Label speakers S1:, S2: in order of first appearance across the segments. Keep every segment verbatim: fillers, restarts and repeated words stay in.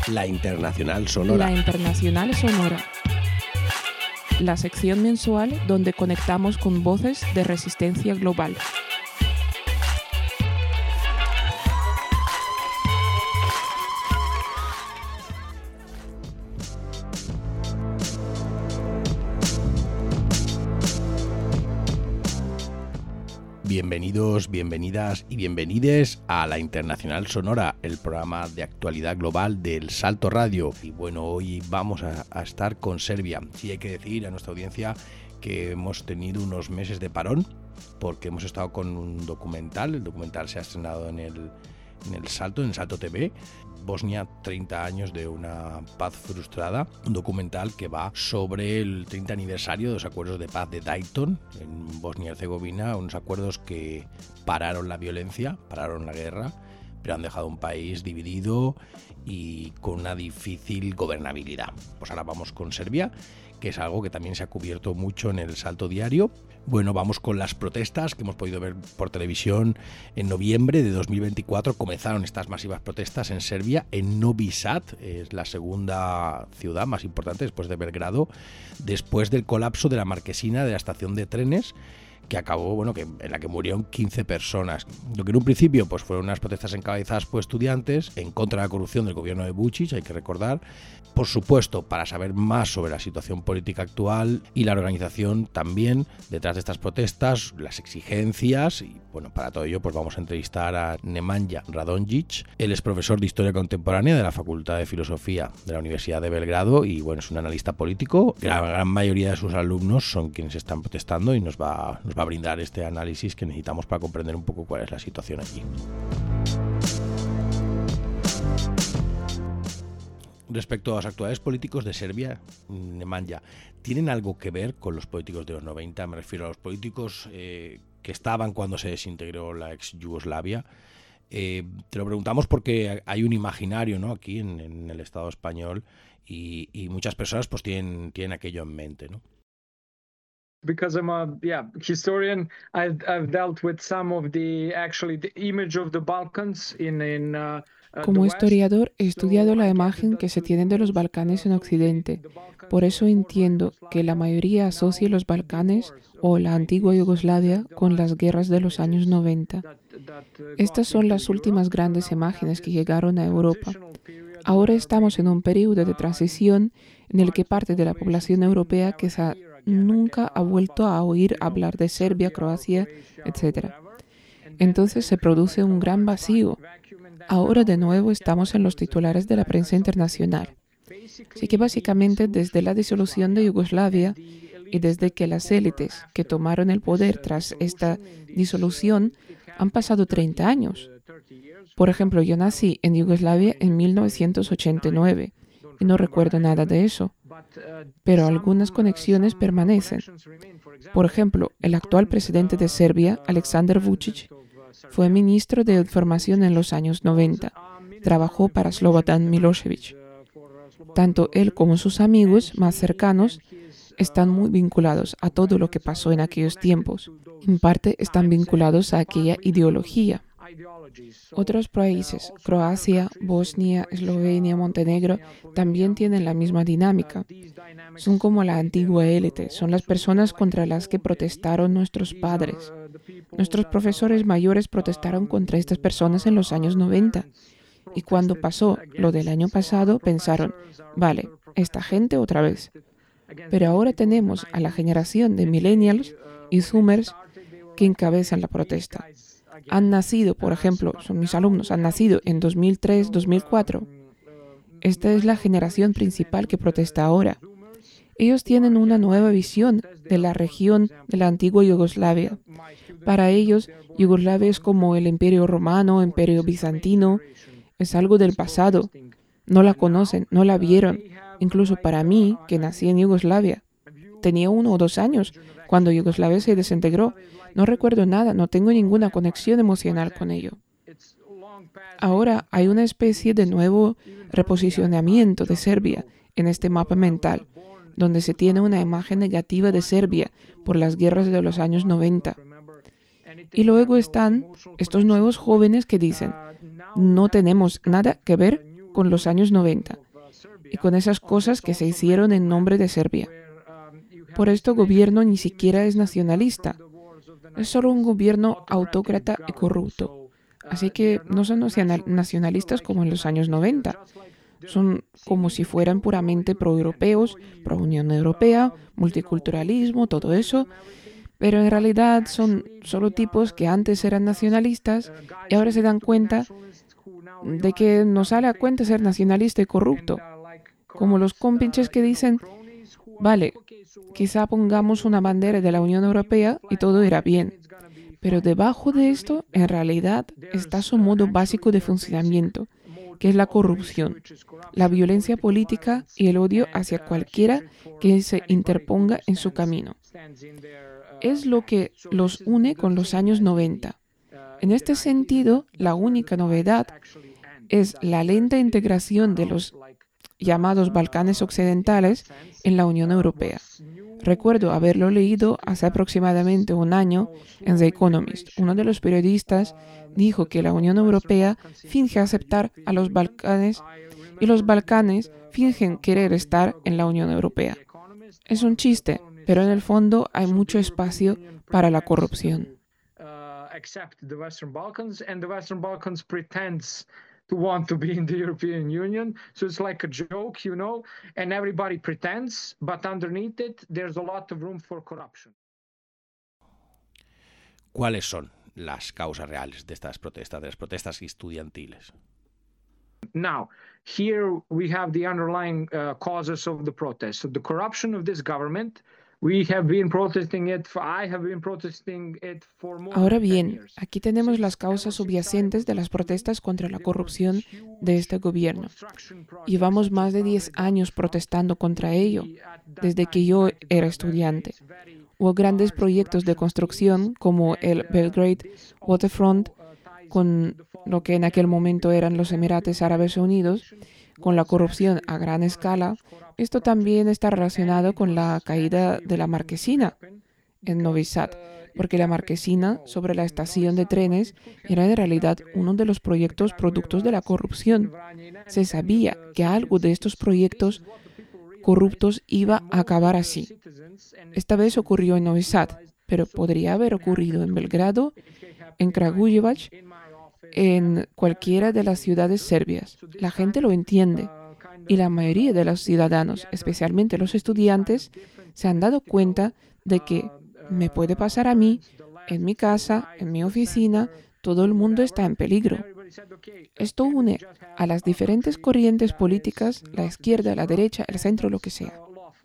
S1: La Internacional Sonora.
S2: La Internacional Sonora. La sección mensual donde conectamos con voces de resistencia global.
S1: Bienvenidos, bienvenidas y bienvenides a La Internacional Sonora, el programa de actualidad global del Salto Radio. Y bueno, hoy vamos a, a estar con Serbia. Sí, hay que decir a nuestra audiencia que hemos tenido unos meses de parón porque hemos estado con un documental. El documental se ha estrenado en el, en el Salto, en el Salto T V. Bosnia, treinta años de una paz frustrada, un documental que va sobre el treinta aniversario de los acuerdos de paz de Dayton en Bosnia y Herzegovina, unos acuerdos que pararon la violencia, pararon la guerra, pero han dejado un país dividido y con una difícil gobernabilidad. Pues ahora vamos con Serbia, que es algo que también se ha cubierto mucho en el Salto Diario. Bueno, vamos con las protestas que hemos podido ver por televisión. En noviembre de dos mil veinticuatro comenzaron estas masivas protestas en Serbia, en Novi Sad, es la segunda ciudad más importante después de Belgrado, después del colapso de la marquesina de la estación de trenes, que acabó, bueno, que en la que murieron quince personas. Lo que en un principio pues fueron unas protestas encabezadas por estudiantes en contra de la corrupción del gobierno de Vučić, hay que recordar. Por supuesto, para saber más sobre la situación política actual y la organización también detrás de estas protestas, las exigencias, y bueno, para todo ello pues vamos a entrevistar a Nemanja Radonjić. Él es profesor de Historia Contemporánea de la Facultad de Filosofía de la Universidad de Belgrado y bueno, es un analista político. La gran mayoría de sus alumnos son quienes están protestando y nos va, nos va a brindar este análisis que necesitamos para comprender un poco cuál es la situación allí. Respecto a los actuales políticos de Serbia, Nemanja, ¿tienen algo que ver con los políticos de los noventa? Me refiero a los políticos eh, que estaban cuando se desintegró la ex Yugoslavia. Eh, te lo preguntamos porque hay un imaginario, ¿no?, aquí en, en el Estado español y, y muchas personas pues tienen, tienen aquello en mente, ¿no?
S3: Because I'm a yeah historian, I've I've dealt with some of the actually the image of the Balkans in in. Uh,
S2: Como historiador, he estudiado la imagen que se tiene de los Balcanes en Occidente. Por eso entiendo que la mayoría asocia los Balcanes o la antigua Yugoslavia con las guerras de los años noventa. Estas son las últimas grandes imágenes que llegaron a Europa. Ahora estamos en un periodo de transición en el que parte de la población europea quizá nunca ha vuelto a oír hablar de Serbia, Croacia, etcétera. Entonces se produce un gran vacío. Ahora de nuevo estamos en los titulares de la prensa internacional. Así que básicamente desde la disolución de Yugoslavia y desde que las élites que tomaron el poder tras esta disolución han pasado treinta años. Por ejemplo, yo nací en Yugoslavia en mil novecientos ochenta y nueve y no recuerdo nada de eso, pero algunas conexiones permanecen. Por ejemplo, el actual presidente de Serbia, Aleksandar Vučić, fue ministro de Información en los años noventa. Trabajó para Slobodan Milošević. Tanto él como sus amigos más cercanos están muy vinculados a todo lo que pasó en aquellos tiempos. En parte están vinculados a aquella ideología. Otros países, Croacia, Bosnia, Eslovenia, Montenegro, también tienen la misma dinámica. Son como la antigua élite, son las personas contra las que protestaron nuestros padres. Nuestros profesores mayores protestaron contra estas personas en los años noventa. Y cuando pasó lo del año pasado, pensaron, vale, esta gente otra vez. Pero ahora tenemos a la generación de millennials y zoomers que encabezan la protesta. Han nacido, por ejemplo, son mis alumnos, han nacido en dos mil tres, dos mil cuatro. Esta es la generación principal que protesta ahora. Ellos tienen una nueva visión de la región de la antigua Yugoslavia. Para ellos, Yugoslavia es como el Imperio Romano, Imperio Bizantino, es algo del pasado. No la conocen, no la vieron. Incluso para mí, que nací en Yugoslavia, tenía uno o dos años cuando Yugoslavia se desintegró. No recuerdo nada, no tengo ninguna conexión emocional con ello. Ahora hay una especie de nuevo reposicionamiento de Serbia en este mapa mental, donde se tiene una imagen negativa de Serbia por las guerras de los años noventa. Y luego están estos nuevos jóvenes que dicen, no tenemos nada que ver con los años noventa y con esas cosas que se hicieron en nombre de Serbia. Por esto el gobierno ni siquiera es nacionalista. Es solo un gobierno autócrata y corrupto. Así que no son nacionalistas como en los años noventa. Son como si fueran puramente pro-europeos, pro-Unión Europea, multiculturalismo, todo eso. Pero en realidad son solo tipos que antes eran nacionalistas y ahora se dan cuenta de que no sale a cuenta ser nacionalista y corrupto. Como los compinches que dicen, vale, quizá pongamos una bandera de la Unión Europea y todo irá bien. Pero debajo de esto, en realidad, está su modo básico de funcionamiento, que es la corrupción, la violencia política y el odio hacia cualquiera que se interponga en su camino. Es lo que los une con los años noventa. En este sentido, la única novedad es la lenta integración de los llamados Balcanes Occidentales en la Unión Europea. Recuerdo haberlo leído hace aproximadamente un año en The Economist. Uno de los periodistas dijo que la Unión Europea finge aceptar a los Balcanes y los Balcanes fingen querer estar en la Unión Europea. Es un chiste, pero en el fondo hay mucho espacio para la corrupción.
S3: To want to be in the European Union. So it's like a joke, you know, and everybody pretends, but underneath it, there's a lot of room for corruption.
S1: ¿Cuáles son las causas reales de estas protestas, de las protestas estudiantiles?
S3: Now, here we have the underlying uh, causes of the protest. So the corruption of this government.
S2: Ahora bien, aquí tenemos las causas subyacentes de las protestas contra la corrupción de este gobierno. Llevamos más de diez años protestando contra ello, desde que yo era estudiante. Hubo grandes proyectos de construcción como el Belgrade Waterfront, con lo que en aquel momento eran los Emiratos Árabes Unidos, con la corrupción a gran escala. Esto también está relacionado con la caída de la marquesina en Novi Sad, porque la marquesina sobre la estación de trenes era en realidad uno de los proyectos productos de la corrupción. Se sabía que algo de estos proyectos corruptos iba a acabar así. Esta vez ocurrió en Novi Sad, pero podría haber ocurrido en Belgrado, en Kragujevac, en cualquiera de las ciudades serbias. La gente lo entiende. Y la mayoría de los ciudadanos, especialmente los estudiantes, se han dado cuenta de que me puede pasar a mí, en mi casa, en mi oficina, todo el mundo está en peligro. Esto une a las diferentes corrientes políticas, la izquierda, la derecha, el centro, lo que sea.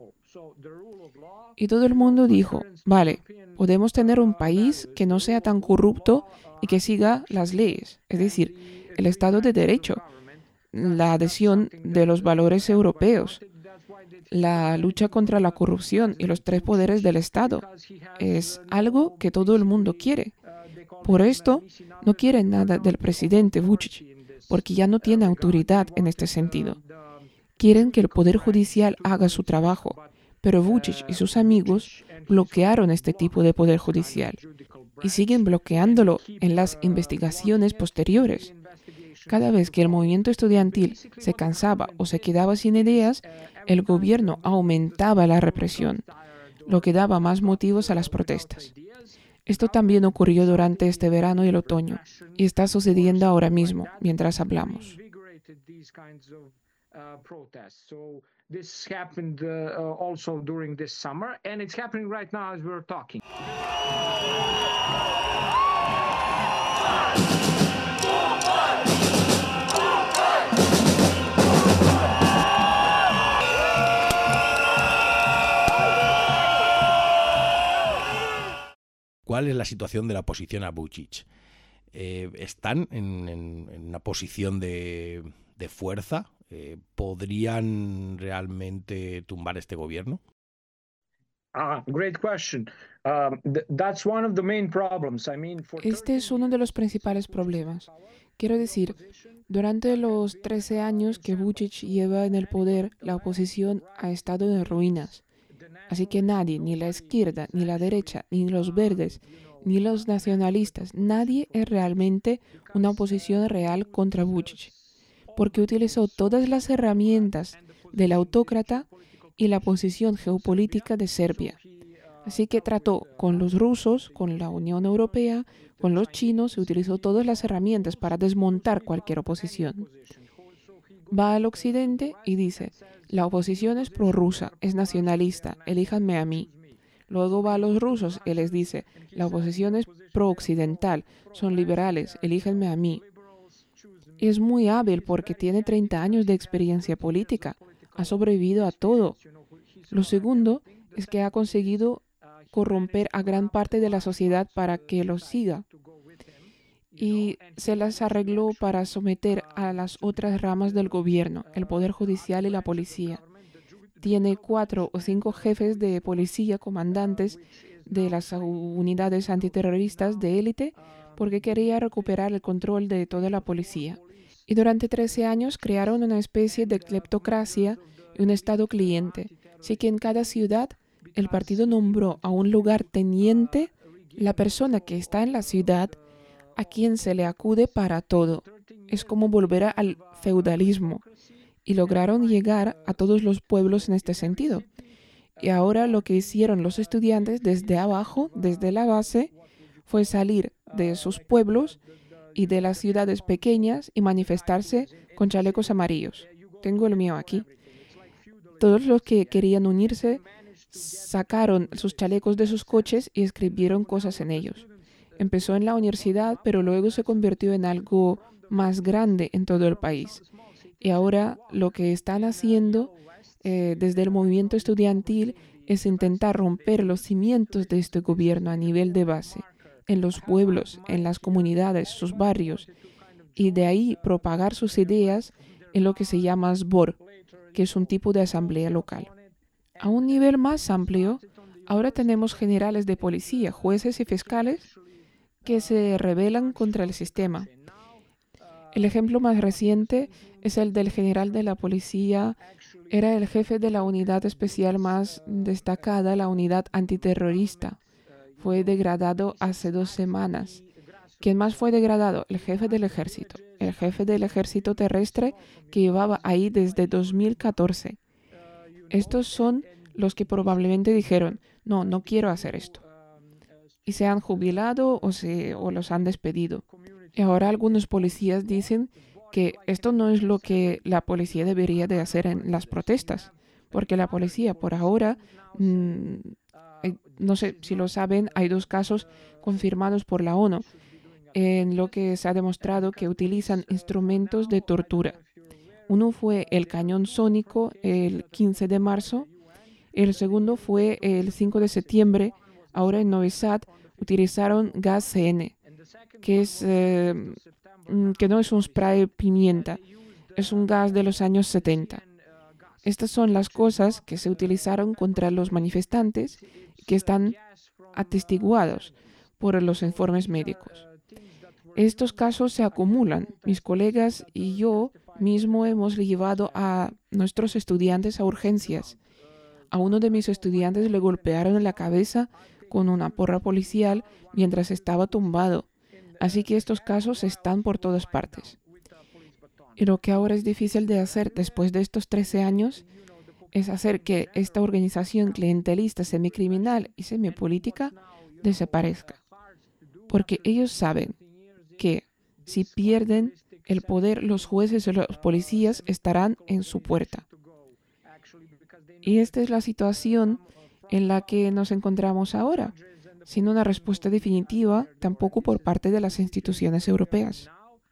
S2: Y todo el mundo dijo, vale, podemos tener un país que no sea tan corrupto y que siga las leyes, es decir, el Estado de Derecho, la adhesión de los valores europeos, la lucha contra la corrupción y los tres poderes del Estado. Es algo que todo el mundo quiere. Por esto, no quieren nada del presidente Vučić, porque ya no tiene autoridad en este sentido. Quieren que el Poder Judicial haga su trabajo, pero Vučić y sus amigos bloquearon este tipo de Poder Judicial y siguen bloqueándolo en las investigaciones posteriores. Cada vez que el movimiento estudiantil se cansaba o se quedaba sin ideas, el gobierno aumentaba la represión, lo que daba más motivos a las protestas. Esto también ocurrió durante este verano y el otoño, y está sucediendo ahora mismo, mientras hablamos.
S1: ¿Cuál es la situación de la oposición a Vučić? Eh, ¿Están en, en, en una posición de, de fuerza? Eh, ¿Podrían realmente tumbar este gobierno?
S3: Ah, great question. Um, th- that's one of the main problems. I mean, for
S2: Este es uno de los principales problemas. Quiero decir, durante los trece años que Vučić lleva en el poder, la oposición ha estado en ruinas. Así que nadie, ni la izquierda, ni la derecha, ni los verdes, ni los nacionalistas, nadie es realmente una oposición real contra Vučić. porque utilizó todas las herramientas del autócrata y la posición geopolítica de Serbia. Así que trató con los rusos, con la Unión Europea, con los chinos, y utilizó todas las herramientas para desmontar cualquier oposición. Va al occidente y dice, la oposición es prorrusa, es nacionalista, elíjanme a mí. Luego va a los rusos y les dice, la oposición es pro-occidental, son liberales, elíjanme a mí. Y es muy hábil porque tiene treinta años de experiencia política, ha sobrevivido a todo. Lo segundo es que ha conseguido corromper a gran parte de la sociedad para que lo siga. Y se las arregló para someter a las otras ramas del gobierno, el Poder Judicial y la policía. Tiene cuatro o cinco jefes de policía, comandantes de las unidades antiterroristas de élite, porque quería recuperar el control de toda la policía. Y durante trece años crearon una especie de cleptocracia y un Estado cliente. Así que en cada ciudad el partido nombró a un lugarteniente, la persona que está en la ciudad, a quien se le acude para todo. Es como volver al feudalismo. Y lograron llegar a todos los pueblos en este sentido. Y ahora lo que hicieron los estudiantes desde abajo, desde la base, fue salir de sus pueblos y de las ciudades pequeñas y manifestarse con chalecos amarillos. Tengo el mío aquí. Todos los que querían unirse sacaron sus chalecos de sus coches y escribieron cosas en ellos. Empezó en la universidad, pero luego se convirtió en algo más grande en todo el país. Y ahora lo que están haciendo eh, desde el movimiento estudiantil es intentar romper los cimientos de este gobierno a nivel de base, en los pueblos, en las comunidades, sus barrios, y de ahí propagar sus ideas en lo que se llama Zbor, que es un tipo de asamblea local. A un nivel más amplio, ahora tenemos generales de policía, jueces y fiscales que se rebelan contra el sistema. El ejemplo más reciente es el del general de la policía. Era el jefe de la unidad especial más destacada, la unidad antiterrorista. Fue degradado hace dos semanas. ¿Quién más fue degradado? El jefe del ejército. El jefe del ejército terrestre que llevaba ahí desde dos mil catorce. Estos son los que probablemente dijeron, no, no quiero hacer esto. Y se han jubilado o, se, o los han despedido. Y ahora algunos policías dicen que esto no es lo que la policía debería de hacer en las protestas, porque la policía por ahora, mmm, eh, no sé si lo saben, hay dos casos confirmados por la ONU en lo que se ha demostrado que utilizan instrumentos de tortura. Uno fue el cañón sónico el quince de marzo, el segundo fue el cinco de septiembre, ahora en Novi Sad utilizaron gas C N, que es eh, que no es un spray pimienta, es un gas de los años setenta. Estas son las cosas que se utilizaron contra los manifestantes que están atestiguados por los informes médicos. Estos casos se acumulan. Mis colegas y yo mismo hemos llevado a nuestros estudiantes a urgencias. A uno de mis estudiantes le golpearon en la cabeza con una porra policial mientras estaba tumbado. Así que estos casos están por todas partes. Y lo que ahora es difícil de hacer después de estos trece años es hacer que esta organización clientelista, semicriminal y semipolítica desaparezca. Porque ellos saben que si pierden el poder, los jueces y los policías estarán en su puerta. Y esta es la situación en la que nos encontramos ahora, sin una respuesta definitiva tampoco por parte de las instituciones europeas.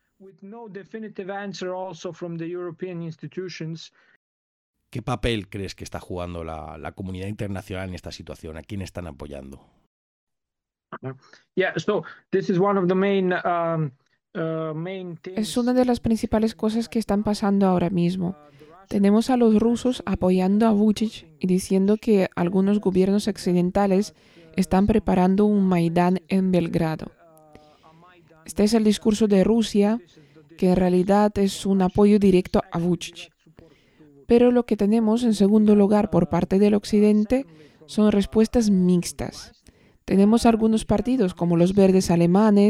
S1: ¿Qué papel crees que está jugando la, la comunidad internacional en esta situación? ¿A quién están apoyando?
S2: Es una de las principales cosas que están pasando ahora mismo. Tenemos a los rusos apoyando a Vučić y diciendo que algunos gobiernos occidentales están preparando un Maidán en Belgrado. Este es el discurso de Rusia, que en realidad es un apoyo directo a Vučić. Pero lo que tenemos en segundo lugar por parte del Occidente son respuestas mixtas. Tenemos algunos partidos como los verdes alemanes,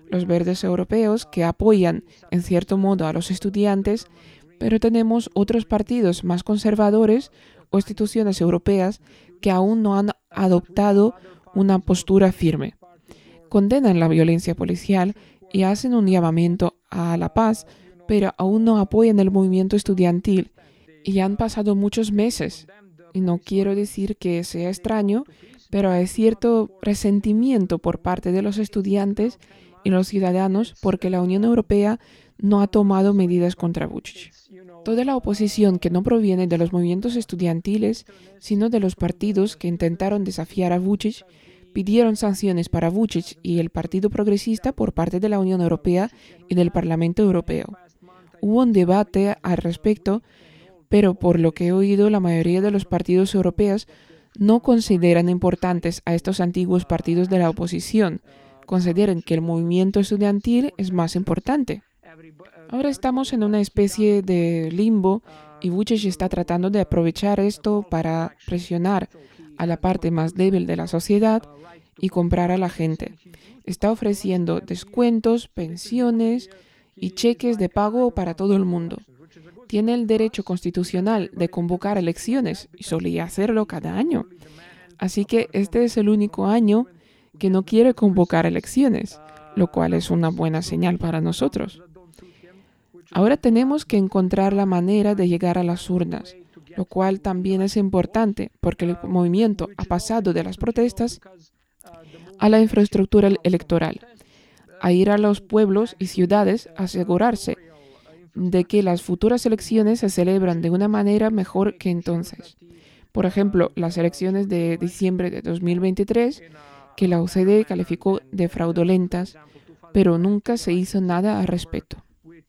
S2: los verdes europeos, que apoyan en cierto modo a los estudiantes, pero tenemos otros partidos más conservadores o instituciones europeas que aún no han adoptado una postura firme. Condenan la violencia policial y hacen un llamamiento a la paz, pero aún no apoyan el movimiento estudiantil. Y ya han pasado muchos meses. Y no quiero decir que sea extraño, pero hay cierto resentimiento por parte de los estudiantes y los ciudadanos porque la Unión Europea no ha tomado medidas contra Vučić. Toda la oposición que no proviene de los movimientos estudiantiles, sino de los partidos que intentaron desafiar a Vučić, pidieron sanciones para Vučić y el Partido Progresista por parte de la Unión Europea y del Parlamento Europeo. Hubo un debate al respecto, pero por lo que he oído, la mayoría de los partidos europeos no consideran importantes a estos antiguos partidos de la oposición. Consideran que el movimiento estudiantil es más importante. Ahora estamos en una especie de limbo y Vučić está tratando de aprovechar esto para presionar a la parte más débil de la sociedad y comprar a la gente. Está ofreciendo descuentos, pensiones y cheques de pago para todo el mundo. Tiene el derecho constitucional de convocar elecciones y solía hacerlo cada año. Así que este es el único año que no quiere convocar elecciones, lo cual es una buena señal para nosotros. Ahora tenemos que encontrar la manera de llegar a las urnas, lo cual también es importante porque el movimiento ha pasado de las protestas a la infraestructura electoral, a ir a los pueblos y ciudades a asegurarse de que las futuras elecciones se celebran de una manera mejor que entonces. Por ejemplo, las elecciones de diciembre de dos mil veintitrés, que la O C D E calificó de fraudulentas, pero nunca se hizo nada al respecto.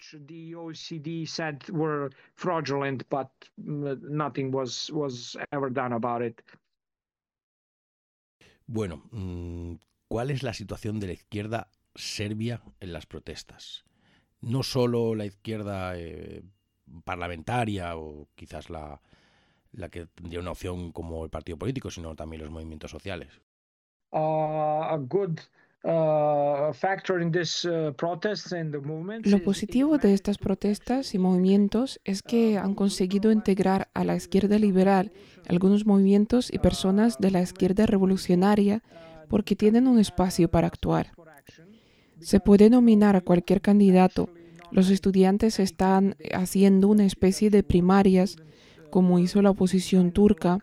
S1: Bueno, ¿cuál es la situación de la izquierda serbia en las protestas? No solo la izquierda eh, parlamentaria o quizás la, la que tendría una opción como el partido político, sino también los movimientos sociales.
S3: Uh, a good uh, factor in this uh, protests and the movements.
S2: Lo positivo de estas protestas y movimientos es que han conseguido integrar a la izquierda liberal algunos movimientos y personas de la izquierda revolucionaria porque tienen un espacio para actuar. Se puede nominar a cualquier candidato. Los estudiantes están haciendo una especie de primarias, como hizo la oposición turca,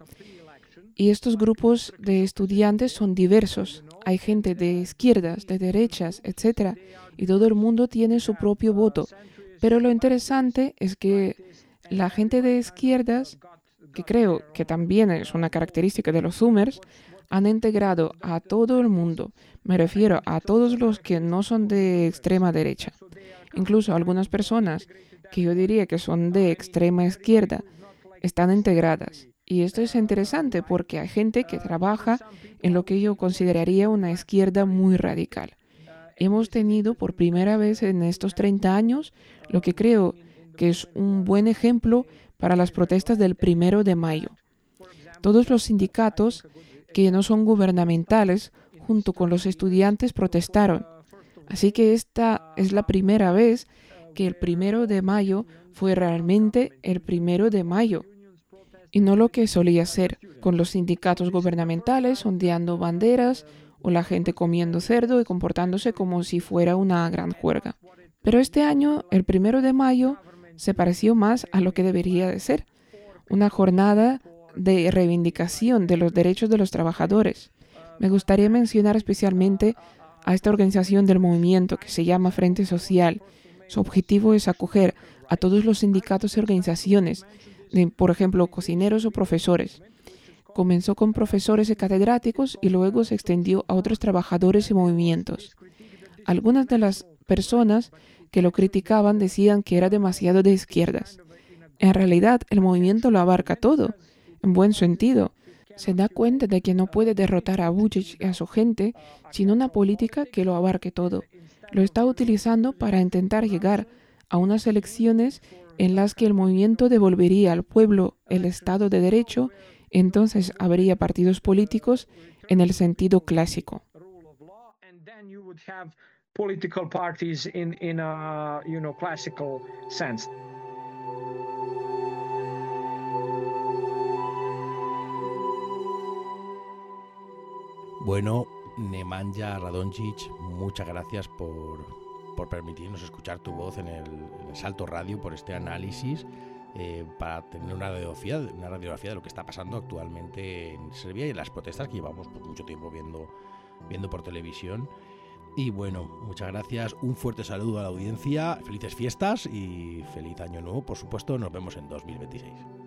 S2: y estos grupos de estudiantes son diversos. Hay gente de izquierdas, de derechas, etcétera, y todo el mundo tiene su propio voto. Pero lo interesante es que la gente de izquierdas, que creo que también es una característica de los Zoomers, han integrado a todo el mundo. Me refiero a todos los que no son de extrema derecha. Incluso algunas personas que yo diría que son de extrema izquierda están integradas. Y esto es interesante porque hay gente que trabaja en lo que yo consideraría una izquierda muy radical. Hemos tenido por primera vez en estos treinta años lo que creo que es un buen ejemplo para las protestas del primero de mayo. Todos los sindicatos que no son gubernamentales, junto con los estudiantes, protestaron. Así que esta es la primera vez que el primero de mayo fue realmente el primero de mayo, y no lo que solía ser, con los sindicatos gubernamentales ondeando banderas o la gente comiendo cerdo y comportándose como si fuera una gran juerga. Pero este año, el primero de mayo, se pareció más a lo que debería de ser, una jornada de reivindicación de los derechos de los trabajadores. Me gustaría mencionar especialmente a esta organización del movimiento que se llama Frente Social. Su objetivo es acoger a todos los sindicatos y organizaciones, de, por ejemplo, cocineros o profesores. Comenzó con profesores y catedráticos y luego se extendió a otros trabajadores y movimientos. Algunas de las personas que lo criticaban decían que era demasiado de izquierdas. En realidad, el movimiento lo abarca todo, en buen sentido. Se da cuenta de que no puede derrotar a Vučić y a su gente sin una política que lo abarque todo. Lo está utilizando para intentar llegar a unas elecciones en las que el movimiento devolvería al pueblo el Estado de Derecho, entonces habría partidos políticos en el sentido clásico.
S3: political parties in in a you know classical sense.
S1: Bueno, Nemanja Radonjic, muchas gracias por, por permitirnos escuchar tu voz en el, en el Salto Radio, por este análisis, eh, para tener una radiografía, una radiografía de lo que está pasando actualmente en Serbia y las protestas que llevamos por mucho tiempo viendo, viendo por televisión. Y bueno, muchas gracias, un fuerte saludo a la audiencia, felices fiestas y feliz año nuevo, por supuesto, nos vemos en dos mil veintiséis.